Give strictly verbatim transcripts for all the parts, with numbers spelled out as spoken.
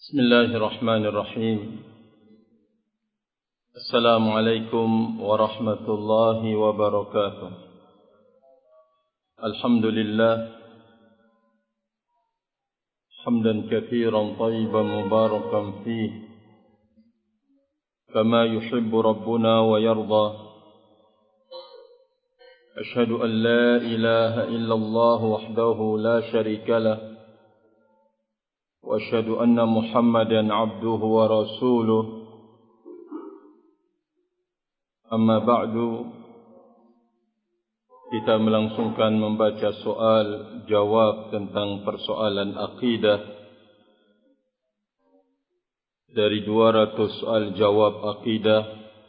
Bismillahirrahmanirrahim. Assalamualaikum warahmatullahi wabarakatuh. Alhamdulillah hamdan katsiran thayyiban mubarakan fihi kama yuhibbu rabbuna wa yarda. Ashhadu an la ilaha illallah wahdahu la syarika lah wa asyhadu anna Muhammadan abduhu wa rasuluh. Amma ba'du, kita melangsungkan membaca soal jawab tentang persoalan akidah dari dua ratus soal jawab akidah.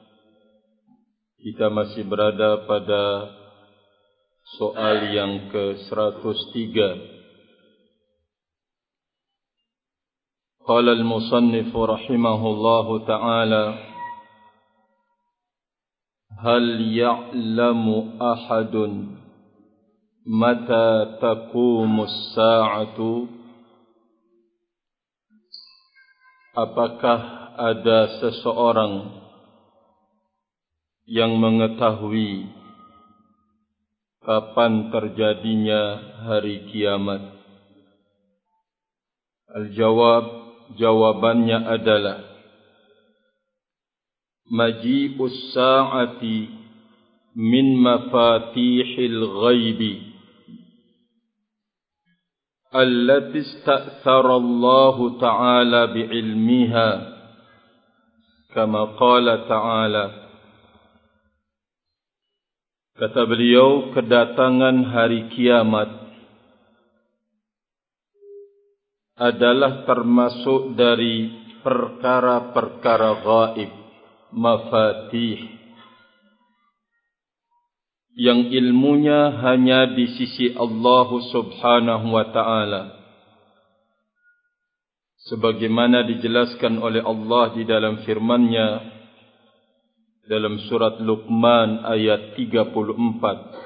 Kita masih berada pada soal yang ke seratus tiga. Qala al-musannif rahimahullahu ta'ala, hal ya'lamu ahadun mata taqumu as-sa'atu? Apakah ada seseorang yang mengetahui kapan terjadinya hari kiamat? Al-jawab, jawabannya adalah maji'us sa'ati min mafatihil ghaibi allati ista'thara Allah ta'ala bi'ilmiha kama qala ta'ala. Kata beliau, kedatangan hari kiamat adalah termasuk dari perkara-perkara gaib, mafatih, yang ilmunya hanya di sisi Allah subhanahu wa ta'ala, sebagaimana dijelaskan oleh Allah di dalam firman-Nya dalam surat Luqman ayat tiga puluh empat.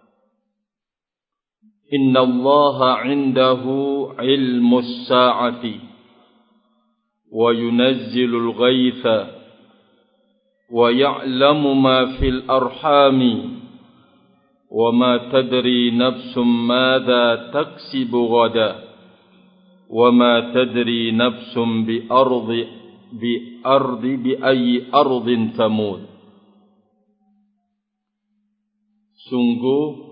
Inna Allaha 'indahu 'ilmus sa'ati wa yunazzilul ghaitha wa ya'lamu ma fil arhami wa ma tadri nafsum madza taksibu ghadan wa ma tadri nafsum bi ardi bi ardi bi ayyi ardin tamut. Sungguh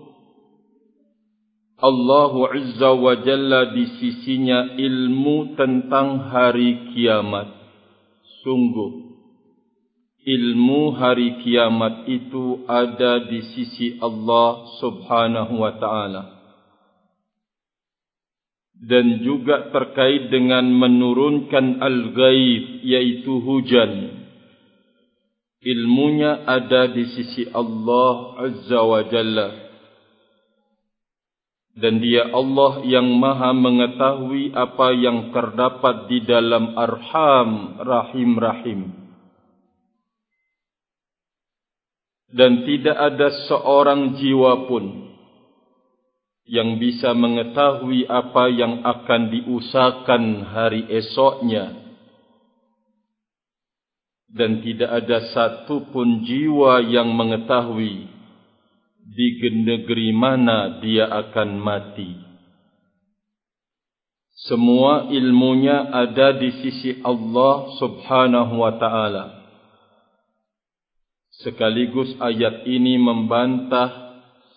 Allah Azza wa Jalla di sisinya ilmu tentang hari kiamat. Sungguh ilmu hari kiamat itu ada di sisi Allah subhanahu wa ta'ala. Dan juga terkait dengan menurunkan al-ghaib, yaitu hujan. Ilmunya ada di sisi Allah Azza wa Jalla. Dan dia Allah yang maha mengetahui apa yang terdapat di dalam arham, rahim-rahim. Dan tidak ada seorang jiwa pun yang bisa mengetahui apa yang akan diusahakan hari esoknya. Dan tidak ada satu pun jiwa yang mengetahui di negeri mana dia akan mati. Semua ilmunya ada di sisi Allah subhanahu wa ta'ala. Sekaligus ayat ini membantah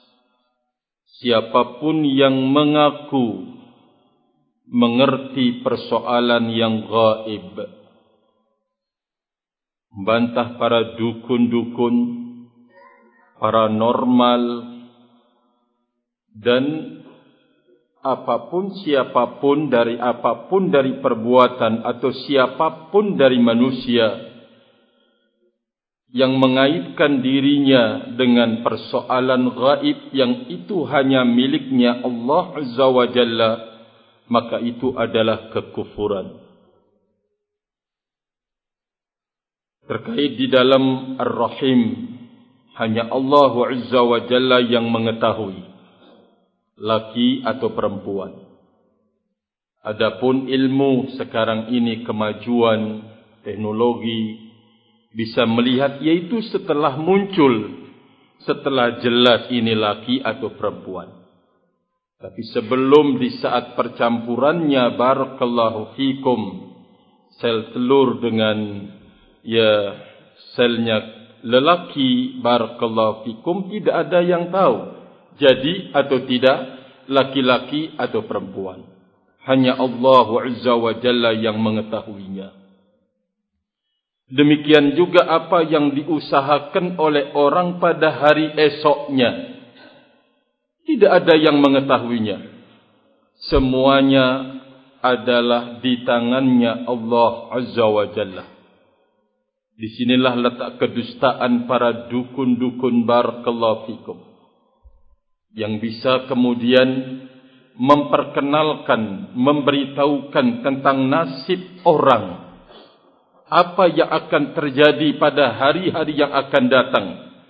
siapapun yang mengaku mengerti persoalan yang gaib. Membantah para dukun-dukun, paranormal, dan apapun siapapun dari apapun dari perbuatan atau siapapun dari manusia yang mengaitkan dirinya dengan persoalan gaib yang itu hanya miliknya Allah Azza wa Jalla, maka itu adalah kekufuran. Terkait di dalam Ar-Rahim, hanya Allah Azza wa Jalla yang mengetahui laki atau perempuan. Adapun ilmu sekarang ini, kemajuan teknologi, bisa melihat yaitu setelah muncul, setelah jelas ini laki atau perempuan. Tapi sebelum, di saat percampurannya, barakallahu fikum, sel telur dengan ya selnya lelaki, barakallahu fikum, tidak ada yang tahu jadi atau tidak, laki-laki atau perempuan. Hanya Allah Azza wa Jalla yang mengetahuinya. Demikian juga apa yang diusahakan oleh orang pada hari esoknya, tidak ada yang mengetahuinya. Semuanya adalah di tangannya Allah Azza wa Jalla. Disinilah letak kedustaan para dukun-dukun, barakallahu fikum, yang bisa kemudian memperkenalkan, memberitahukan tentang nasib orang, apa yang akan terjadi pada hari-hari yang akan datang.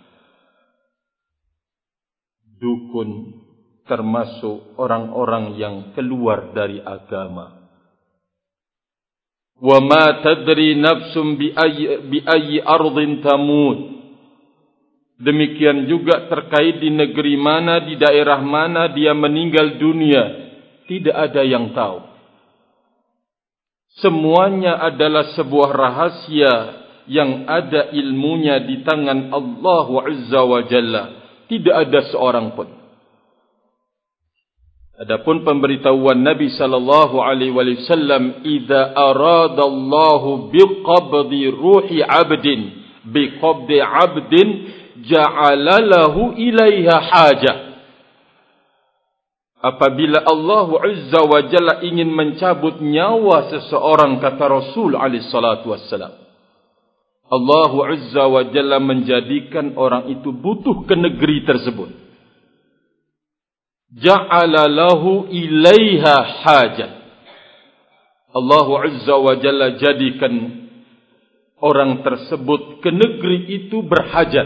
Dukun termasuk orang-orang yang keluar dari agama. Wa ma tadri nafsum bi ayyi bi ayyi ardhin tamut. Demikian juga terkait di negeri mana, di daerah mana dia meninggal dunia, tidak ada yang tahu. Semuanya adalah sebuah rahasia yang ada ilmunya di tangan Allah Azza wa Jalla. Tidak ada seorang pun. Adapun pemberitahuan Nabi sallallahu alaihi wasallam, "Idza aradallahu biqabdi ruhi 'abdin biqabdi 'abdin ja'ala lahu ilaiha hajah." Apabila Allah Azza wa Jalla ingin mencabut nyawa seseorang, kata Rasul alaihi salatu wassalam, Allah Azza wa Jalla menjadikan orang itu butuh ke negeri tersebut. Ja'ala lahu ilaiha hajat. Allah Azza wa Jalla jadikan orang tersebut ke negeri itu berhajat.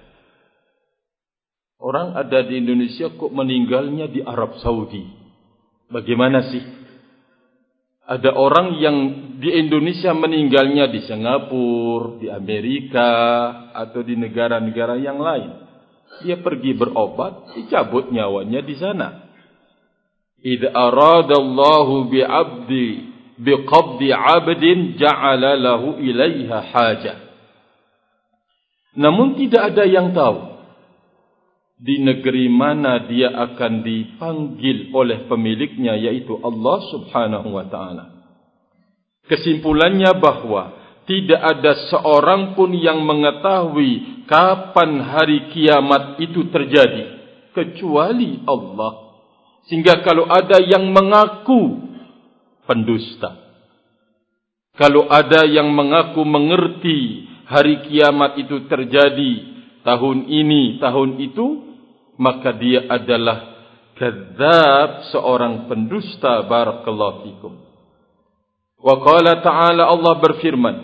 Orang ada di Indonesia kok meninggalnya di Arab Saudi. Bagaimana sih? Ada orang yang di Indonesia meninggalnya di Singapura, di Amerika, atau di negara-negara yang lain. Dia pergi berobat, dicabut nyawanya di sana. Idza aradallahu bi'abdi biqabdi 'abdin ja'ala lahu ilaiha hajah. Namun tidak ada yang tahu di negeri mana dia akan dipanggil oleh pemiliknya, yaitu Allah Subhanahu wa taala. Kesimpulannya bahwa tidak ada seorang pun yang mengetahui kapan hari kiamat itu terjadi kecuali Allah. Sehingga kalau ada yang mengaku pendusta, kalau ada yang mengaku mengerti hari kiamat itu terjadi tahun ini, tahun itu, maka dia adalah kadzdzab, seorang pendusta, barakallahu fikum. Wa qala ta'ala, Allah berfirman,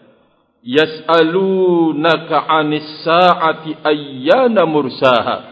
yas'alunaka 'anis sa'ati ayyana mursaha.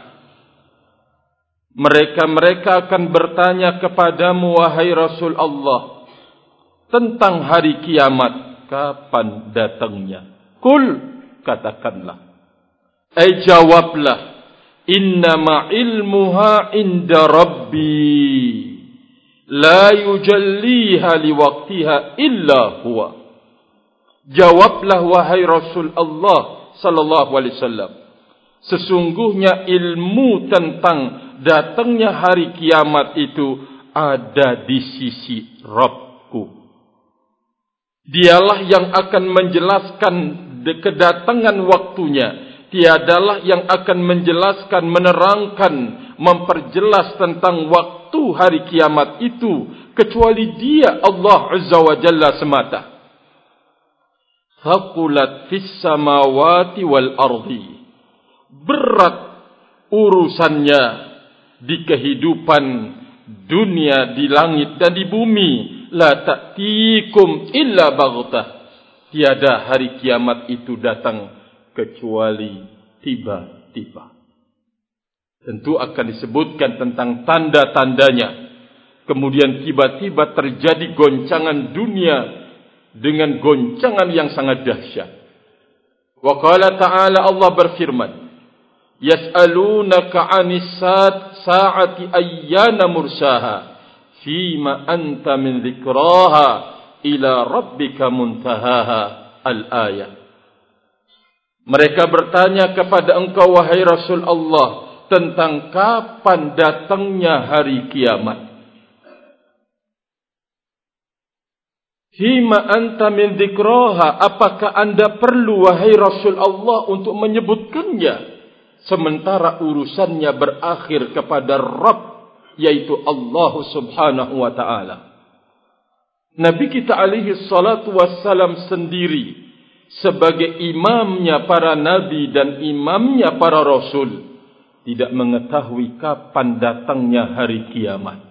Mereka-mereka akan bertanya kepadamu, wahai Rasul Allah, tentang hari kiamat, kapan datangnya. Kul, katakanlah, ay jawablah, innama ilmuha inda rabbi la yujalliha liwaqtiha illa huwa. Jawablah wahai Rasul Allah sallallahu alaihi wasallam, sesungguhnya ilmu tentang datangnya hari kiamat itu ada di sisi Rabbku. Dialah yang akan menjelaskan kedatangan waktunya. Tiadalah yang akan menjelaskan, menerangkan, memperjelas tentang waktu hari kiamat itu kecuali Dia, Allah Azza wa Jalla semata. Haqulat fis samawati wal ardi. Berat urusannya di kehidupan dunia, di langit dan di bumi. La ta'tikum illa baghtah. Tiada hari kiamat itu datang kecuali tiba-tiba. Tentu akan disebutkan tentang tanda-tandanya. Kemudian tiba-tiba terjadi goncangan dunia dengan goncangan yang sangat dahsyat. Wa qala ta'ala, Allah berfirman, yas'alunaka 'anis sa'ati ayyana mursaha fima anta min dzikraha ila rabbika muntahaha. Al-ayah. Mereka bertanya kepada engkau wahai Rasul Allah tentang kapan datangnya hari kiamat. Fima anta min dzikraha, apakah anda perlu wahai Rasul Allah untuk menyebutkannya sementara urusannya berakhir kepada Rabb, yaitu Allah Subhanahu wa ta'ala. Nabi kita alaihi salatu wassalam sendiri sebagai imamnya para nabi dan imamnya para rasul tidak mengetahui kapan datangnya hari kiamat.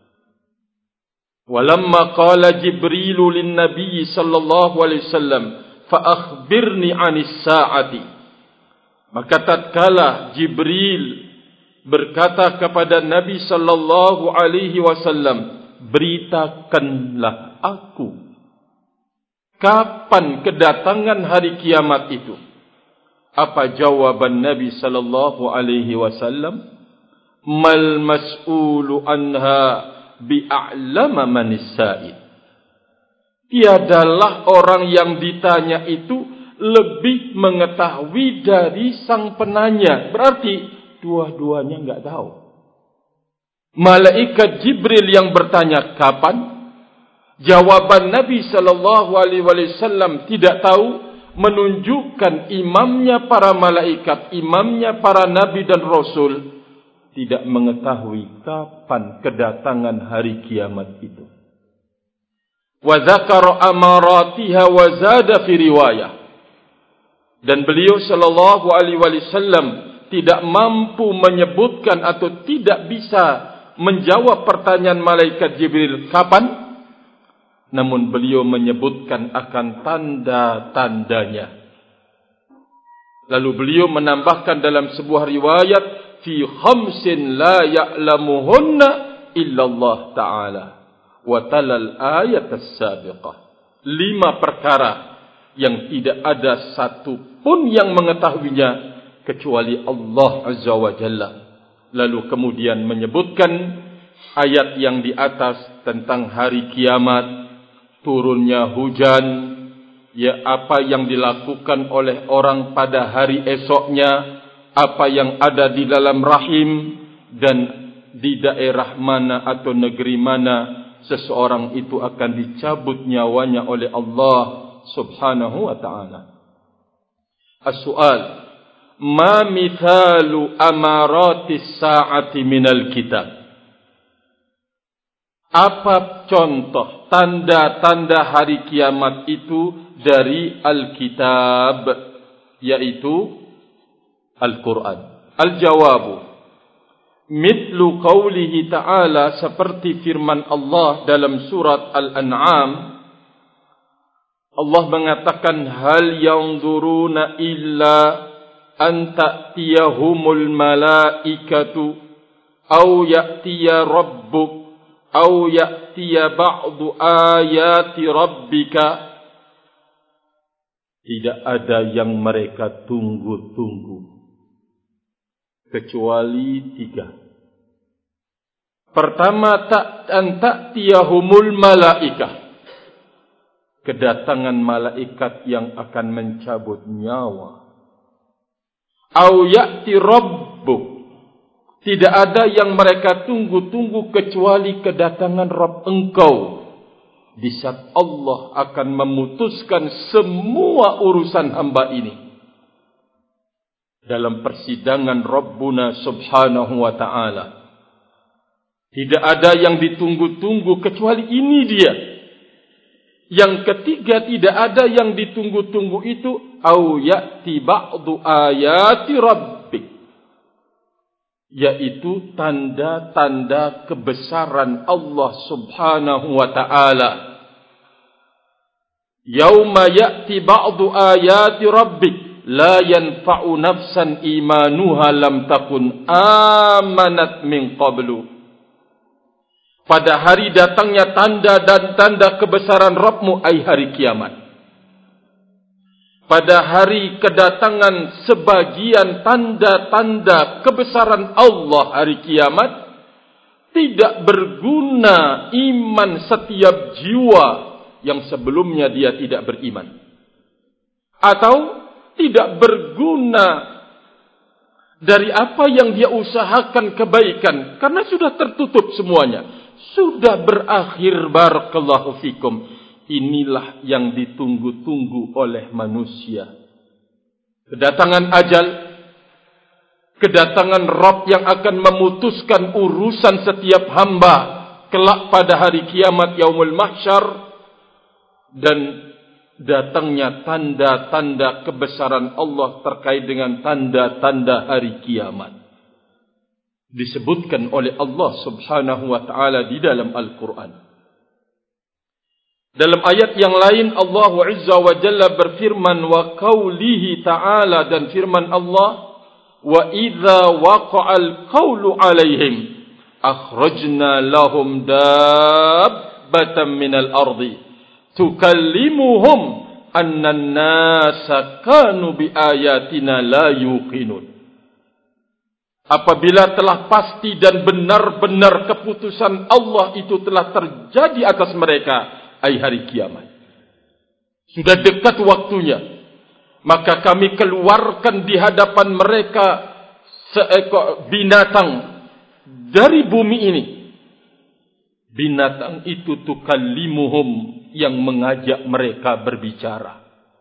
Walamma qala Jibrilu lin Nabi sallallahu alaihi wasallam fa akhbirni 'anis sa'ati, maka tatkala Jibril berkata kepada Nabi sallallahu alaihi wasallam, beritakanlah aku kapan kedatangan hari kiamat itu. Apa jawaban Nabi sallallahu alaihi wasallam? Mal mas'ulu anha bi'a'lama manis sa'id. Tiadalah orang yang ditanya itu lebih mengetahui dari sang penanya. Berarti dua-duanya enggak tahu. Malaikat Jibril yang bertanya kapan, jawaban Nabi sallallahu alaihi wasallam tidak tahu, menunjukkan imamnya para malaikat, imamnya para nabi dan rasul tidak mengetahui kapan kedatangan hari kiamat itu. Wa dzakara amaratiha wa zada fi riwayah. Dan beliau sallallahu alaihi wasallam tidak mampu menyebutkan atau tidak bisa menjawab pertanyaan malaikat Jibril kapan, namun beliau menyebutkan akan tanda-tandanya. Lalu beliau menambahkan dalam sebuah riwayat, fi khamsin la ya'lamuhunna illallah ta'ala wa talal ayat as-sabiqah. Lima perkara yang tidak ada satu pun yang mengetahuinya kecuali Allah Azza wa Jalla. Lalu kemudian menyebutkan ayat yang di atas tentang hari kiamat, turunnya hujan, ya apa yang dilakukan oleh orang pada hari esoknya, apa yang ada di dalam rahim, dan di daerah mana atau negeri mana seseorang itu akan dicabut nyawanya oleh Allah Subhanahu wa ta'ala. As-su'al, ma mithalu amaratis sa'ati minal kitab? Apa contoh tanda-tanda hari kiamat itu dari Al-Kitab, yaitu Al-Quran? Al-jawabu, mithlu qawlihi ta'ala, seperti firman Allah dalam surat Al-An'am. Allah mengatakan, hal yanzuruna illa an ta'tiyahumul malaikatu aw ya'tiya rabbuk aw ya'tiya ba'du ayati rabbika. Tidak ada yang mereka tunggu-tunggu kecuali tiga. Pertama, an ta'tiyahumul malaikah, kedatangan malaikat yang akan mencabut nyawa. Au ya'ti rabbuk, tidak ada yang mereka tunggu-tunggu kecuali kedatangan Rabb engkau, di saat Allah akan memutuskan semua urusan hamba ini dalam persidangan Rabbuna Subhanahu wa ta'ala. Tidak ada yang ditunggu-tunggu kecuali ini dia. Yang ketiga, tidak ada yang ditunggu-tunggu itu, au ya'ti ba'du ayati rabbik, yaitu tanda-tanda kebesaran Allah Subhanahu wa ta'ala. Yauma ya'ti ba'du ayati rabbik la yanfa'u nafsan imanuha lam takun amanat min qablu. pada hari datangnya tanda dan tanda kebesaran Rabbmu, ai hari kiamat. Pada hari kedatangan sebagian tanda-tanda kebesaran Allah hari kiamat, tidak berguna iman setiap jiwa yang sebelumnya dia tidak beriman. Atau tidak berguna dari apa yang dia usahakan kebaikan, karena sudah tertutup semuanya. Sudah berakhir, barakallahu fikum. Inilah yang ditunggu-tunggu oleh manusia. Kedatangan ajal, kedatangan Rabb yang akan memutuskan urusan setiap hamba kelak pada hari kiamat yaumul mahsyar, dan datangnya tanda-tanda kebesaran Allah terkait dengan tanda-tanda hari kiamat. Disebutkan oleh Allah Subhanahu wa taala di dalam Al-Qur'an. Dalam ayat yang lain Allah Azza wa Jalla berfirman, wa qaulihi ta'ala, dan firman Allah, wa idza waqa'al qawlu 'alaihim akhrajna lahum dabbatan minal ardi tukallimuhum anna an-nasa kanu biayatina la yuqinun. Apabila telah pasti dan benar-benar keputusan Allah itu telah terjadi atas mereka, ai hari kiamat, sudah dekat waktunya, maka kami keluarkan di hadapan mereka seekor binatang dari bumi ini. Binatang itu tukallimuhum, yang mengajak mereka berbicara.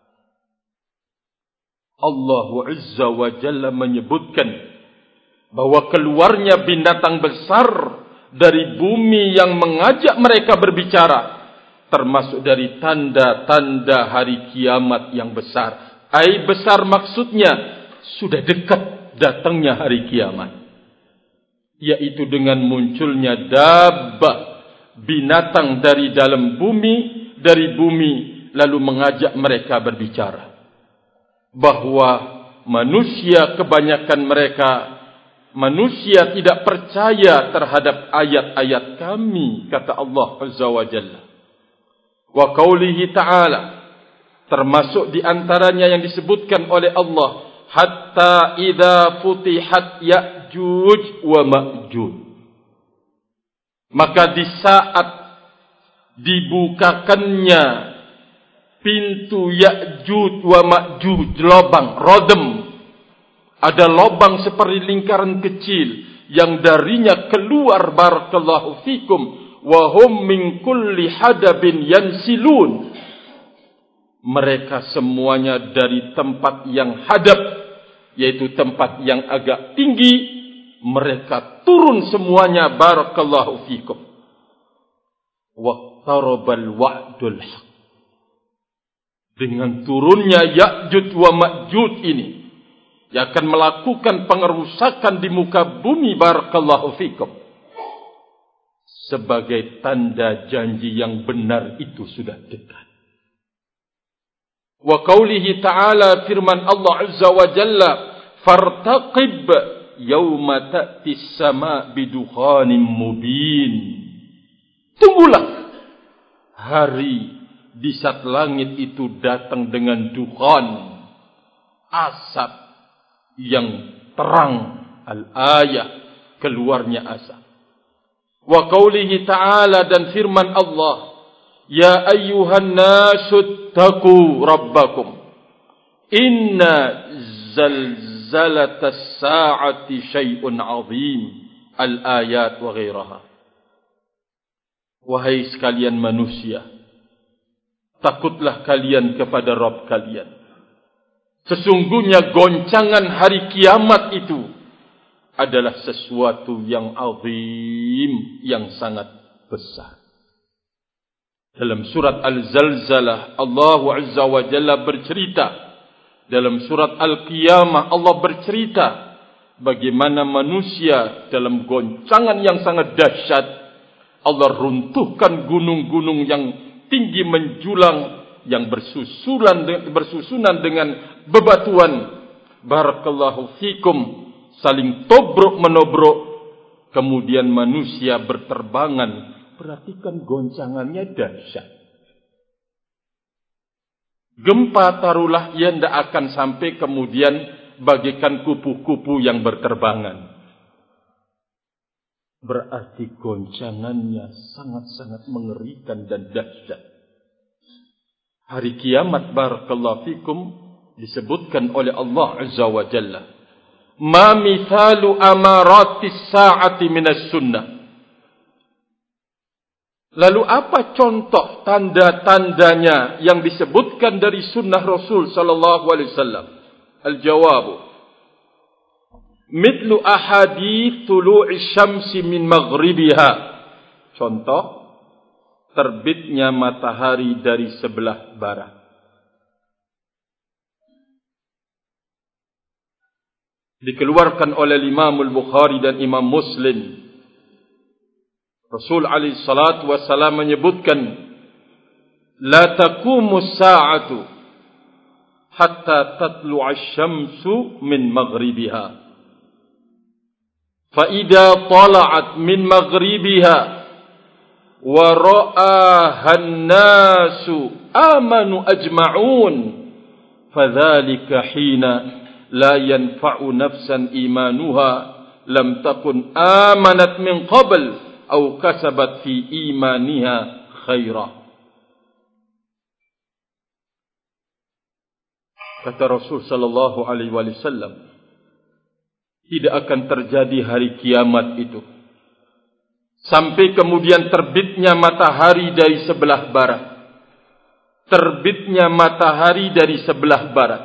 Allah Azza wa Jalla menyebutkan bahwa keluarnya binatang besar dari bumi yang mengajak mereka berbicara termasuk dari tanda-tanda hari kiamat yang besar. Ai besar maksudnya sudah dekat datangnya hari kiamat, yaitu dengan munculnya dabbah, binatang dari dalam bumi, dari bumi, lalu mengajak mereka berbicara. Bahwa manusia, kebanyakan mereka, manusia tidak percaya terhadap ayat-ayat kami, kata Allah Azza wa Jalla. Wa qaulihi ta'ala, termasuk di antaranya yang disebutkan oleh Allah, hatta idza futihat Ya'juj wa Ma'juj. Maka di saat dibukakannya pintu Ya'juj wa Ma'juj, lubang, rodem, ada lubang seperti lingkaran kecil yang darinya keluar, barakallahu fikum, wa hum min kulli hadabin yansilun. Mereka semuanya dari tempat yang hadab, yaitu tempat yang agak tinggi, mereka turun semuanya, barakallahu fikum. Waqtarabal wa'dul haq. Dengan turunnya Ya'juj wa Ma'juj ini, yang akan melakukan pengerusakan di muka bumi, barakallahu fikum, sebagai tanda janji yang benar itu sudah dekat. Wa qaulihi ta'ala, firman Allah Azza wa Jalla, fartaqib yawma ta'ti as-sama' bidukhanin mubin. Tunggulah hari di saat langit itu datang dengan dukhan, asap yang terang, al-ayah, keluarnya asap. Wa qaulihi ta'ala, dan firman Allah, ya ayyuhan nasu taqu rabbakum inna zalzalatas sa'ati syai'un 'azim, al-ayat wa ghairaha. Wahai sekalian manusia, takutlah kalian kepada Rabb kalian. Sesungguhnya goncangan hari kiamat itu adalah sesuatu yang azim, yang sangat besar. Dalam surat Al-Zalzalah, Allah Azza wa Jalla bercerita. Dalam surat Al-Qiyamah, Allah bercerita bagaimana manusia dalam goncangan yang sangat dahsyat, Allah runtuhkan gunung-gunung yang tinggi menjulang, yang bersusulan bersusunan dengan bebatuan, barakallahu fikum, saling tobrok menobrok, kemudian manusia berterbangan, perhatikan goncangannya dahsyat. Gempa taruhlah ia tidak akan sampai kemudian bagikan kupu-kupu yang berterbangan. Berarti goncangannya sangat-sangat mengerikan dan dahsyat. Hari kiamat barakallahu fikum disebutkan oleh Allah Azza wa Jalla. Ma mithalu amaratis sa'ati minas sunnah. Lalu apa contoh tanda-tandanya yang disebutkan dari sunnah Rasul sallallahu alaihi wasallam? Al-jawabu mithlu ahadits tulu'i syamsi min maghribiha. Contoh terbitnya matahari dari sebelah barat. Dikeluarkan oleh Imam Al-Bukhari dan Imam Muslim. Rasul alaihi salatu wassalam menyebutkan, la taqumu as-sa'atu hatta tatlu'a asy-syamsu min maghribiha. Fa idza tala'at min maghribiha wa ra'aha an-nasu amanu ajma'un, fadzalika hina la yanfa'u nafsan imanuha lam takun amanat min qabl aw kasabat fi imaniha khaira. Kata Rasul sallallahu alaihi wasallam, tidak akan terjadi hari kiamat itu sampai kemudian terbitnya matahari dari sebelah barat. Terbitnya matahari dari sebelah barat.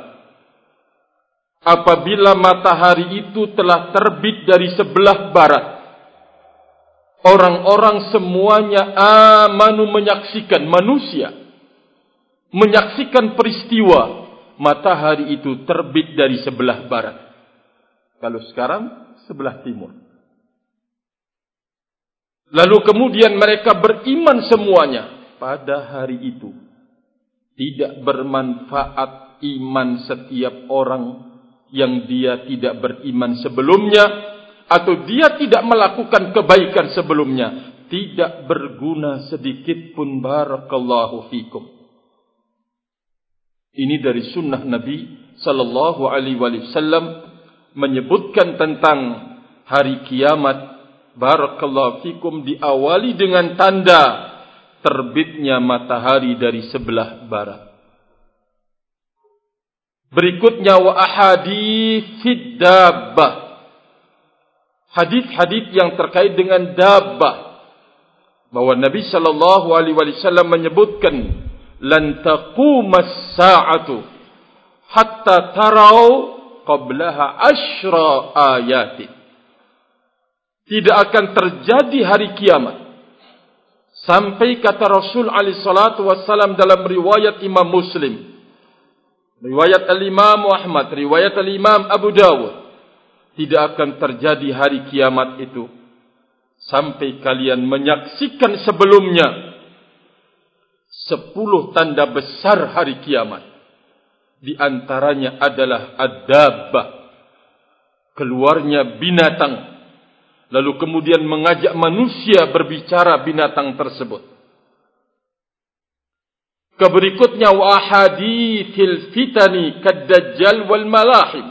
Apabila matahari itu telah terbit dari sebelah barat, orang-orang semuanya amanu menyaksikan, manusia menyaksikan peristiwa matahari itu terbit dari sebelah barat. Kalau sekarang sebelah timur. Lalu kemudian mereka beriman semuanya. Pada hari itu tidak bermanfaat iman setiap orang yang dia tidak beriman sebelumnya, atau dia tidak melakukan kebaikan sebelumnya. Tidak berguna sedikit pun. Barakallahu fikum. Ini dari sunnah Nabi sallallahu alaihi wasallam menyebutkan tentang hari kiamat. Barakallahu fikum, diawali dengan tanda terbitnya matahari dari sebelah barat. Berikutnya wa ahaditsid dabbah. Hadis-hadis yang terkait dengan dabbah, bahwa Nabi sallallahu alaihi wasallam menyebutkan lan taqumas sa'atu hatta tarau qablaha asyra ayati. Tidak akan terjadi hari kiamat sampai, kata Rasul alaihi salatu wassalam dalam riwayat Imam Muslim, riwayat Al-Imam Ahmad, riwayat Al-Imam Abu Dawud, tidak akan terjadi hari kiamat itu sampai kalian menyaksikan sebelumnya sepuluh tanda besar hari kiamat. Di antaranya adalah ad-dabbah, keluarnya binatang, lalu kemudian mengajak manusia berbicara binatang tersebut. Keberikutnya wa ahadithil fitani kad-dajjal wal malahim.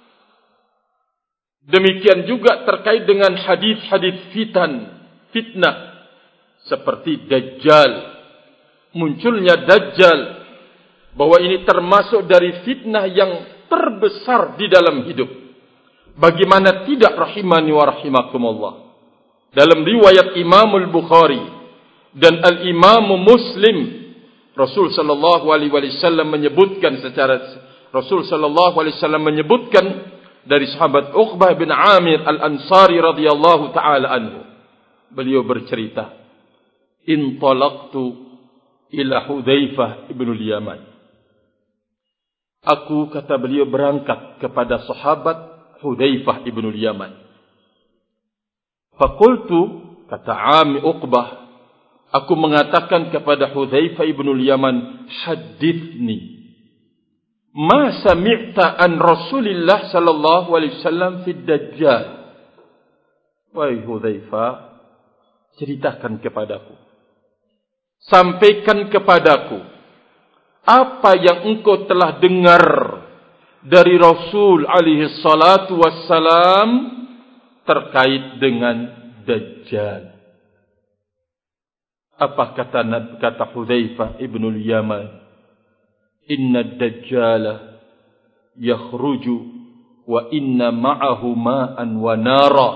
Demikian juga terkait dengan hadis-hadis fitan, fitnah, seperti dajjal, munculnya dajjal, bahwa ini termasuk dari fitnah yang terbesar di dalam hidup. Bagaimana tidak, rahimani wa rahimakumullah. Dalam riwayat Imam Al-Bukhari dan Al-Imam Muslim, Rasul sallallahu alaihi wasallam menyebutkan secara Rasul sallallahu alaihi wasallam menyebutkan dari sahabat Uqbah bin Amir Al-Ansari radhiyallahu taala anhu. Beliau bercerita, "Intalaqtu ila Hudzaifah ibn al-Yaman." Aku, kata beliau, berangkat kepada sahabat Hudzaifah ibn al-Yaman. Faqultu, kata Ami Uqbah, aku mengatakan kepada Hudzaifah ibn al-Yaman, hadithni ma sami'ta an Rasulillah sallallahu alaihi wasallam fi dajjal. Wahai Hudzaifah, ceritakan kepadaku, sampaikan kepadaku apa yang engkau telah dengar dari Rasul alaihi salatu wassalam terkait dengan Dajjal. Apa kata kata Hudzaifah ibnul Yaman? Inna Dajjala yakhruju wa inna ma'ahu ma'an wa nara.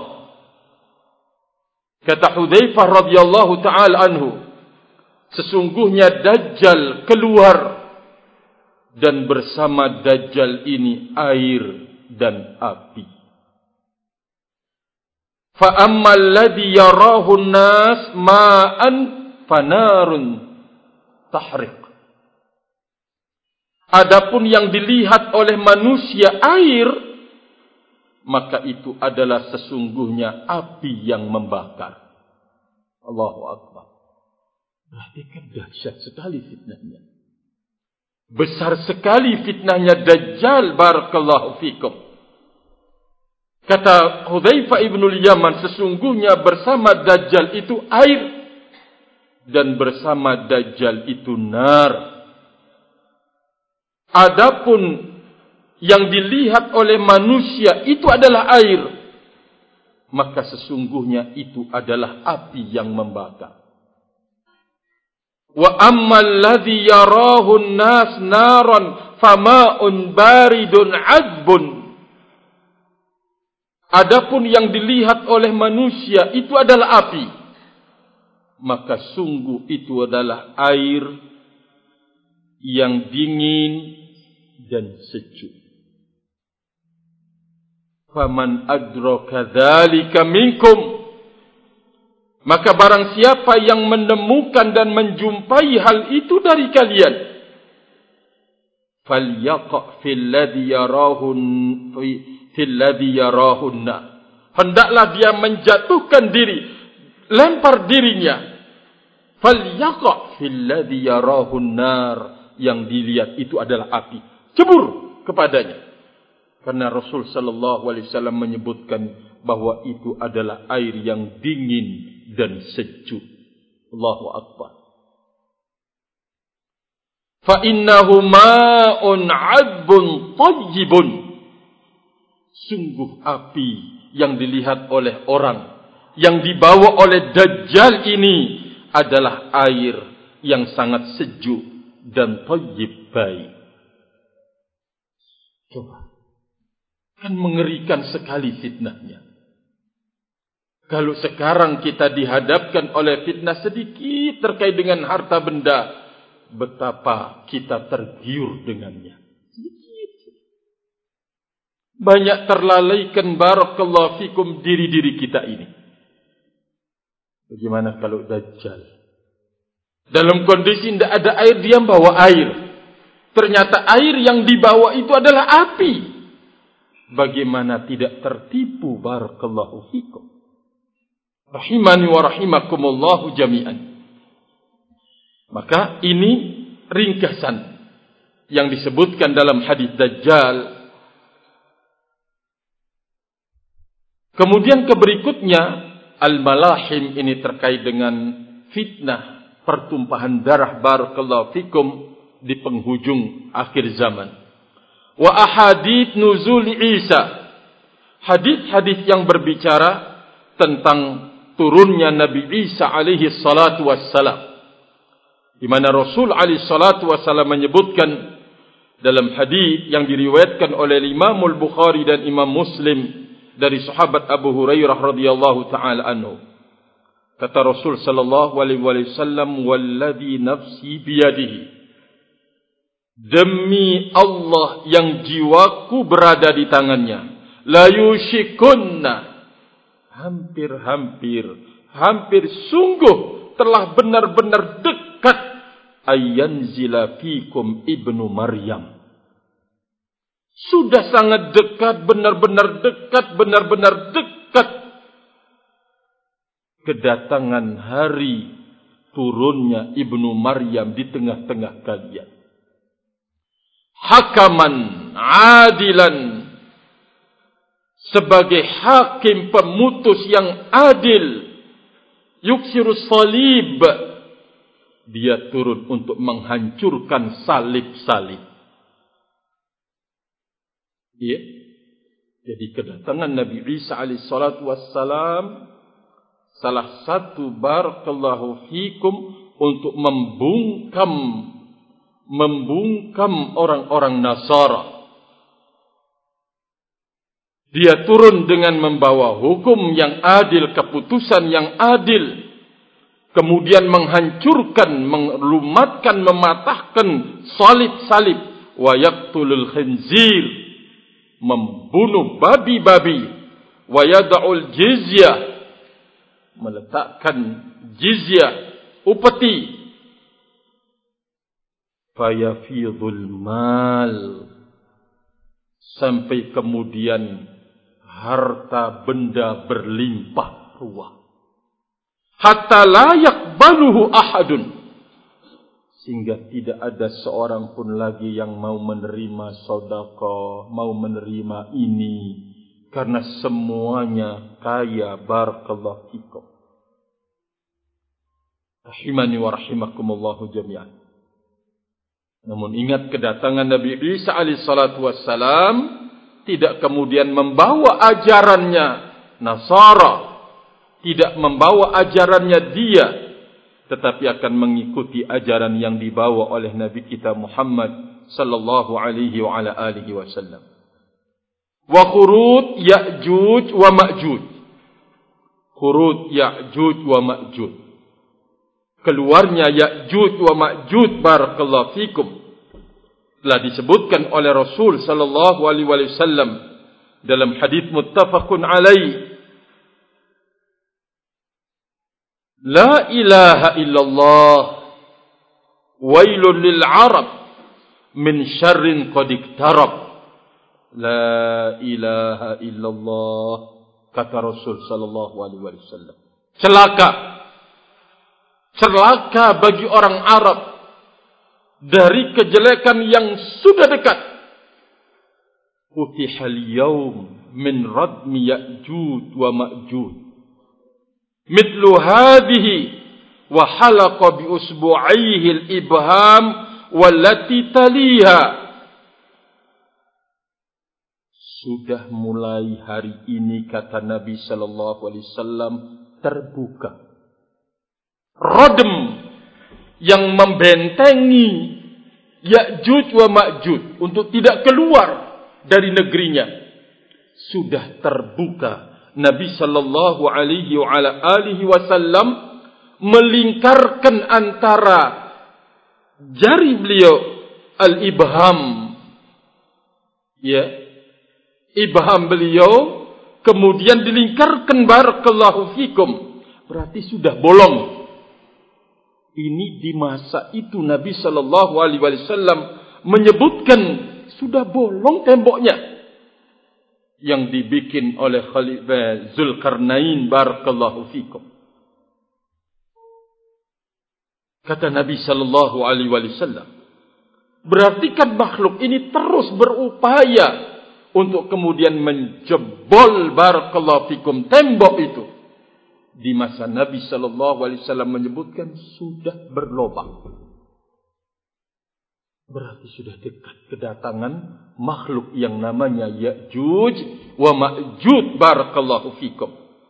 Kata Hudzaifah radhiyallahu taala anhu, sesungguhnya Dajjal keluar dan bersama Dajjal ini air dan api. Fa ammal ladzi yarahu an-nas ma'an fanarun tahriq. Adapun yang dilihat oleh manusia air, maka itu adalah sesungguhnya api yang membakar. Allahu Akbar. Berarti kan dahsyat sekali fitnahnya. Besar sekali fitnahnya Dajjal, barakallahu fikum. Kata Hudzaifah ibnul Yaman, sesungguhnya bersama Dajjal itu air dan bersama Dajjal itu nar. Adapun yang dilihat oleh manusia itu adalah air, maka sesungguhnya itu adalah api yang membakar. Wa ammal ladzi yarahu an-nas naran fama'un baridun 'adbun. Adapun yang dilihat oleh manusia itu adalah api, maka sungguh itu adalah air yang dingin dan sejuk. Faman adraka dzalika minkum, maka barang siapa yang menemukan dan menjumpai hal itu dari kalian, falyaqa fil ladzi yarahun fil ladzi yarahunna, hendaklah dia menjatuhkan diri, lempar dirinya, falyaqa fil ladzi yarahun nar, yang dilihat itu adalah api, cebur kepadanya. Karena Rasul sallallahu alaihi wasallam menyebutkan bahwa itu adalah air yang dingin dan sejuk. Allahu Akbar. Fa innahu ma'un 'adbun tayyibun. Sungguh api yang dilihat oleh orang, yang dibawa oleh Dajjal ini adalah air yang sangat sejuk dan tayyib, baik. Coba, kan mengerikan sekali fitnahnya. Kalau sekarang kita dihadapkan oleh fitnah sedikit terkait dengan harta benda, betapa kita tergiur dengannya. Sedikit. Banyak terlalaikan, barakallahu fikum, diri-diri kita ini. Bagaimana kalau Dajjal dalam kondisi tidak ada air, dia membawa air. Ternyata air yang dibawa itu adalah api. Bagaimana tidak tertipu, barakallahu fikum. Rahimani wa rahimakumullahu jami'an. Maka ini ringkasan yang disebutkan dalam hadis Dajjal. Kemudian keberikutnya, al-malahim, ini terkait dengan fitnah pertumpahan darah, barakallahu fikum, di penghujung akhir zaman. Wa ahadits nuzul Isa, hadis-hadis yang berbicara tentang turunnya Nabi Isa alaihi salatu wassalam, di mana Rasul alaihi salatu wassalam menyebutkan dalam hadis yang diriwayatkan oleh Imam Al-Bukhari dan Imam Muslim dari sahabat Abu Hurairah radhiyallahu taala anhu, kata Rasul sallallahu alaihi wasallam, walladzi nafsi biyadihi, demi Allah yang jiwaku berada di tangannya, la yushikunna, hampir-hampir, hampir sungguh telah benar-benar dekat, ayanzila fikum ibnu Maryam. Sudah sangat dekat, benar-benar dekat, benar-benar dekat kedatangan hari turunnya ibnu Maryam di tengah-tengah kalian. Hakaman adilan, sebagai hakim pemutus yang adil, yuksirus salib, dia turun untuk menghancurkan salib-salib. Ya. Jadi kedatangan Nabi Isa alaihi salatu wassalam salah satu barakallahu fikum untuk membungkam membungkam orang-orang Nasara. Dia turun dengan membawa hukum yang adil, keputusan yang adil. Kemudian menghancurkan, melumatkan, mematahkan salib-salib. Wa yaqtulul khinzir. Membunuh babi-babi. Wa yada'ul jizyah. Meletakkan jizyah, upeti. Fayafidul mal. Sampai kemudian harta benda berlimpah ruah. Hatta la yaqbaluhu ahadun. Sehingga tidak ada seorang pun lagi yang mau menerima sedekah, mau menerima ini. Karena semuanya kaya. Barakallahu fikum. Rahimani wa rahimakumullahu jami'an. Namun ingat kedatangan Nabi Isa alaihi salatu wassalam tidak kemudian membawa ajarannya Nasara, tidak membawa ajarannya dia, tetapi akan mengikuti ajaran yang dibawa oleh Nabi kita Muhammad sallallahu alaihi wa ala alihi wasallam. Wa khurut Ya'juj wa Ma'juj. Khurut Ya'juj wa Ma'juj. Keluarnya Ya'juj wa Ma'juj barakallahu fikum telah disebutkan oleh Rasul sallallahu alaihi wasallam dalam hadis muttafaqun alaih. La ilaha illallah wailul lil arab min syarrin qad iktarab. La ilaha illallah, kata Rasul sallallahu alaihi wasallam. Celaka, celaka bagi orang Arab dari kejelekan yang sudah dekat. Futihal yawm min radmi Ya'juj wa Ma'juj. Mithlu hadhihi wa halaqa bi usbu'aihi al-ibham wallati taliha. Sudah mulai hari ini, kata Nabi sallallahu alaihi wasallam, terbuka rodem yang membentengi Ya'juj wa Ma'juj untuk tidak keluar dari negerinya. Sudah terbuka. Nabi sallallahu alaihi wa ala alihi wasallam melingkarkan antara jari beliau al-ibham, ya, ibham beliau, kemudian dilingkarkan barakallahu fikum, berarti sudah bolong. Ini di masa itu Nabi sallallahu alaihi wasallam menyebutkan sudah bolong temboknya yang dibikin oleh Khalifah Zulkarnain barakallahu fikum. Kata Nabi sallallahu alaihi wasallam, berarti kan makhluk ini terus berupaya untuk kemudian menjebol barakallahu fikum tembok itu. Di masa Nabi sallallahu alaihi wasallam menyebutkan sudah berlobang. Berarti sudah dekat kedatangan makhluk yang namanya Ya'juj wa Ma'juj barakallahu fikum.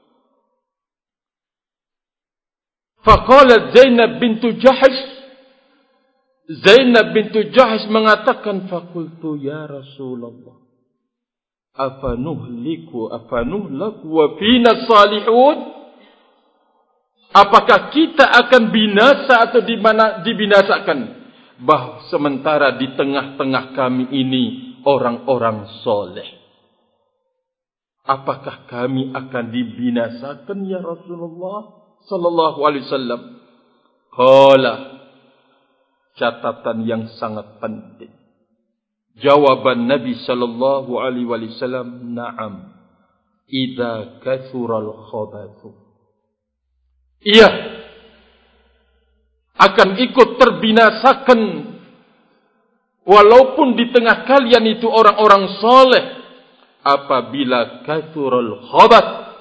Faqalat Zainab bintu Jahsh, Zainab bintu Jahsh mengatakan, faqultu ya Rasulullah, afanuhliku afanuhlaku wa fina salihun? Apakah kita akan binasa atau di mana dibinasakan? Bah sementara di tengah-tengah kami ini orang-orang soleh. Apakah kami akan dibinasakan ya Rasulullah sallallahu alaihi wasallam? Qala, catatan yang sangat penting. Jawaban Nabi sallallahu alaihi wasallam, na'am, idza kathural khabathu. Iya, akan ikut terbinasakan walaupun di tengah kalian itu orang-orang soleh. apabila kathurul khabath,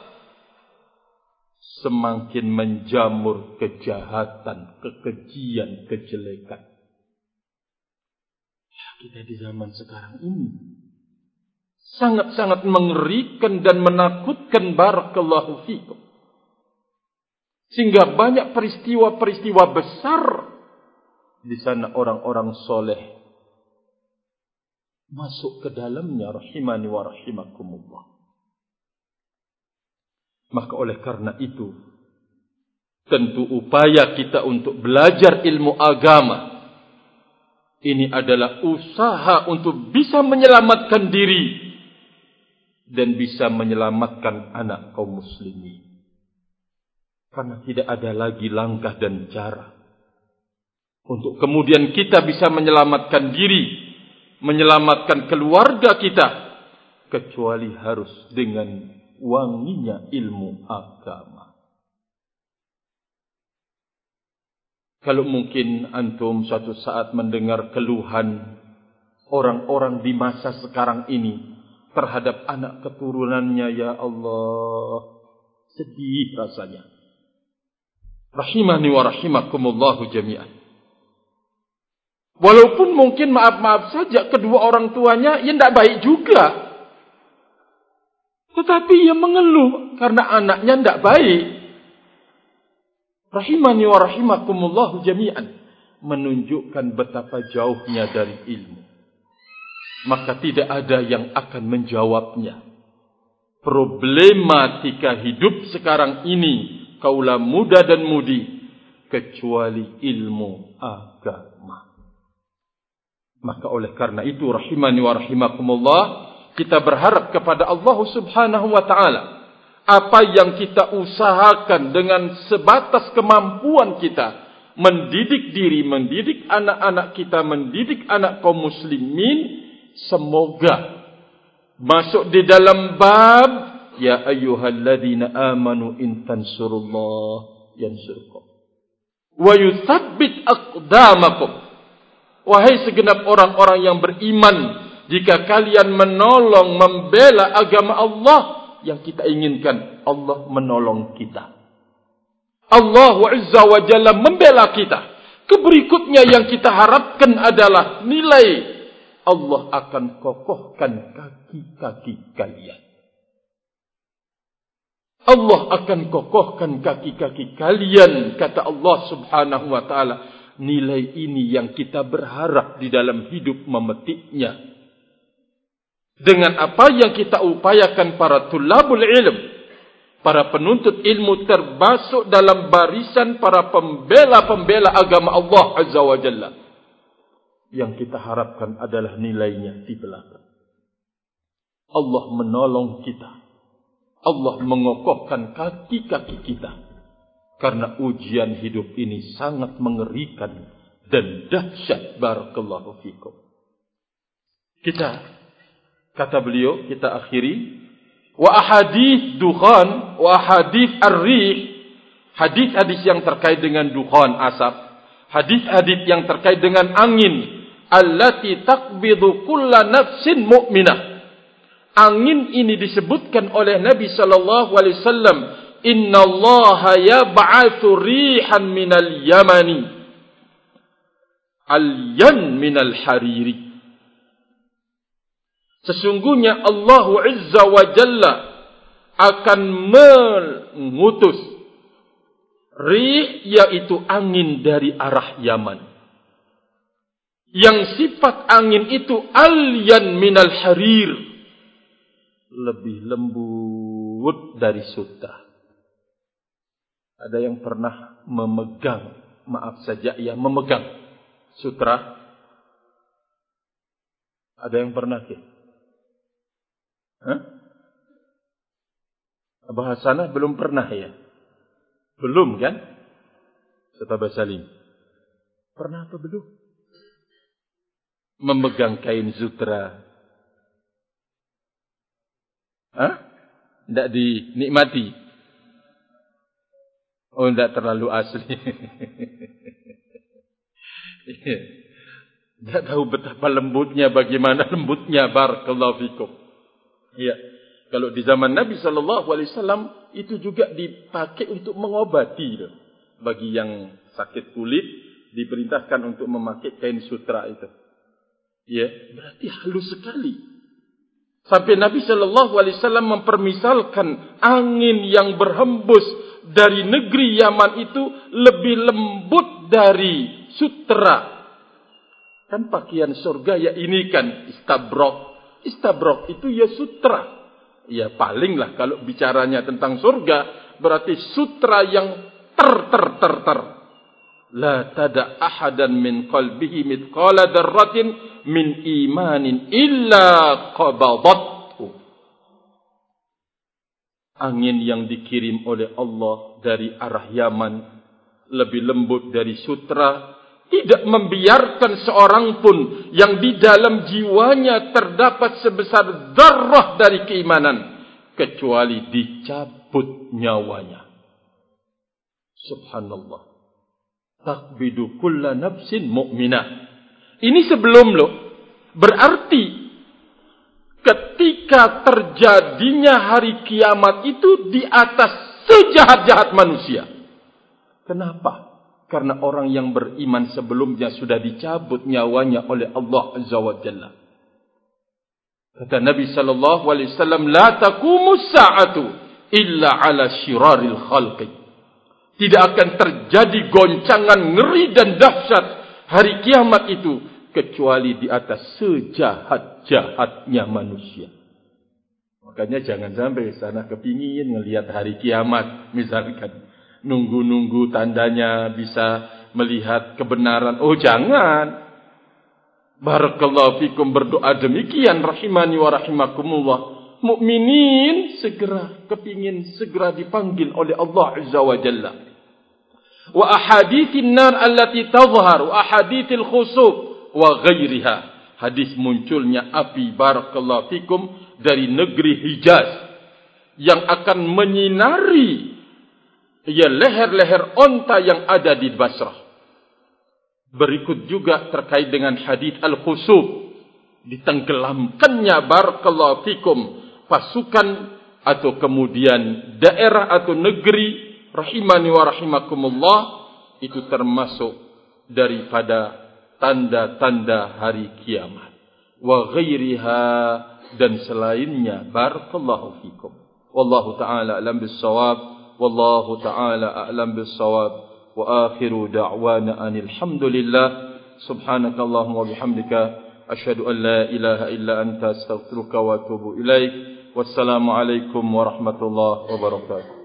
semakin menjamur kejahatan, kekejian, kejelekan. Kita di zaman sekarang ini sangat-sangat mengerikan dan menakutkan, barakallahu fikum. Sehingga banyak peristiwa-peristiwa besar di sana orang-orang soleh masuk ke dalamnya, rahimani wa rahimakumullah. Maka oleh karena itu, tentu upaya kita untuk belajar ilmu agama ini adalah usaha untuk bisa menyelamatkan diri dan bisa menyelamatkan anak kaum muslimin. Karena tidak ada lagi langkah dan cara untuk kemudian kita bisa menyelamatkan diri, menyelamatkan keluarga kita, kecuali harus dengan wanginya ilmu agama. Kalau mungkin antum suatu saat mendengar keluhan orang-orang di masa sekarang ini terhadap anak keturunannya, ya Allah, sedih rasanya. Rahimani wa rahimakumullahu jami'an. Walaupun mungkin maaf-maaf saja kedua orang tuanya ya tidak baik juga, tetapi ia mengeluh karena anaknya tidak baik. Rahimani wa rahimakumullahu jami'an, menunjukkan betapa jauhnya dari ilmu. Maka tidak ada yang akan menjawabnya. Problematika hidup sekarang ini, kaulah muda dan mudi, kecuali ilmu agama. Maka oleh karena itu, rahimani wa rahimakumullah, kita berharap kepada Allah subhanahu wa ta'ala, apa yang kita usahakan dengan sebatas kemampuan kita, mendidik diri, mendidik anak-anak kita, mendidik anak kaum muslimin, semoga masuk di dalam bab ya ayyuhalladzina amanu in tansurullah yansurkum wa yutsabbit aqdamakum. Wahai segenap orang-orang yang beriman, jika kalian menolong, membela agama Allah, yang kita inginkan Allah menolong kita. Allah Azza wa Jalla membela kita. Keberikutnya yang kita harapkan adalah nilai Allah akan kokohkan kaki-kaki kalian. Allah akan kokohkan kaki-kaki kalian, kata Allah subhanahu wa ta'ala. Nilai ini yang kita berharap di dalam hidup memetiknya. Dengan apa yang kita upayakan para tulabul ilm, para penuntut ilmu termasuk dalam barisan para pembela-pembela agama Allah Azza wa Jalla. Yang kita harapkan adalah nilainya di belakang. Allah menolong kita. Allah mengokohkan kaki-kaki kita. Karena ujian hidup ini sangat mengerikan dan dahsyat, barakallahu fikum. Kita, kata beliau, kita akhiri. Wa ahadith dukhan, wa ahadith ar-rih. Hadis-hadis yang terkait dengan dukhan, asap. Hadis-hadis yang terkait dengan angin. Allati taqbidu kulla nafsin mu'minah. Angin ini disebutkan oleh Nabi sallallahu alaihi wasallam, Inna Allah yab'atsu rihan minal yamani alyan minal hariri. Sesungguhnya Allah Azza wa Jalla akan mengutus rih, yaitu angin dari arah Yaman, yang sifat angin itu alyan minal harir, lebih lembut dari sutra. Ada yang pernah memegang, maaf saja ya, memegang sutra? Ada yang pernah ke? Hah? Abah Hasanah belum pernah ya? Belum kan? Ustaz Abah Salim, pernah atau belum? Memegang kain sutra? Hah? Tidak dinikmati? Oh, tidak terlalu asli. Tidak tahu betapa lembutnya, bagaimana lembutnya, barakallahu fikum. Ya. Kalau di zaman Nabi sallallahu alaihi wasallam itu juga dipakai untuk mengobati loh. Bagi yang sakit kulit diperintahkan untuk memakai kain sutra itu. Ya, berarti halus sekali. Sampai Nabi sallallahu alaihi wasallam mempermisalkan angin yang berhembus dari negeri Yaman itu lebih lembut dari sutra. Kan pakaian surga ya ini kan istabrok. Istabrok itu ya sutra. Ya palinglah kalau bicaranya tentang surga berarti sutra yang ter ter ter ter. La tada ahadan min qalbihi mithqala dzarratin min imanin illa qabadathu. Angin yang dikirim oleh Allah dari arah Yaman lebih lembut dari sutra, tidak membiarkan seorang pun yang di dalam jiwanya terdapat sebesar zarrah dari keimanan kecuali dicabut nyawanya. Subhanallah. Takbidu kulla nafsin mu'minah. Ini sebelum loh. Berarti ketika terjadinya hari kiamat itu di atas sejahat-jahat manusia. Kenapa? Karena orang yang beriman sebelumnya sudah dicabut nyawanya oleh Allah Azza wa Jalla. Kata Nabi sallallahu alaihi wasallam, "La taqumu as-sa'atu illa 'ala syiraril khalqi." Tidak akan terjadi goncangan ngeri dan dahsyat hari kiamat itu kecuali di atas sejahat-jahatnya manusia. Makanya jangan sampai sana kepingin ngelihat hari kiamat misalkan. Nunggu-nunggu tandanya bisa melihat kebenaran. Oh jangan. Barakallahu fikum, berdoa demikian rahimani wa rahimakumullah. Mukminin segera kepingin segera dipanggil oleh Allah Azza wa Jalla. Wa ahaditsin nar allati tadhhar wa ahaditsil khusuf wa ghairiha. Hadis munculnya api barakallahu fikum dari negeri Hijaz yang akan menyinari ya leher-leher onta yang ada di Basrah. Berikut juga terkait dengan hadits al-khusuf, ditenggelamkannya barakallahu fikum pasukan atau kemudian daerah atau negeri rahimani wa rahimakumullah, itu termasuk daripada tanda-tanda hari kiamat. Wa ghairiha, dan selainnya barakallahu fikum. Wallahu ta'ala a'lam bis-shawab. والله تعالى أعلم بالصواب وآخر دعوانا أن الحمد لله سبحانك اللهم وبحمدك أشهد أن لا إله إلا أنت أستغفرك وأتوب إليك والسلام عليكم ورحمة الله وبركاته.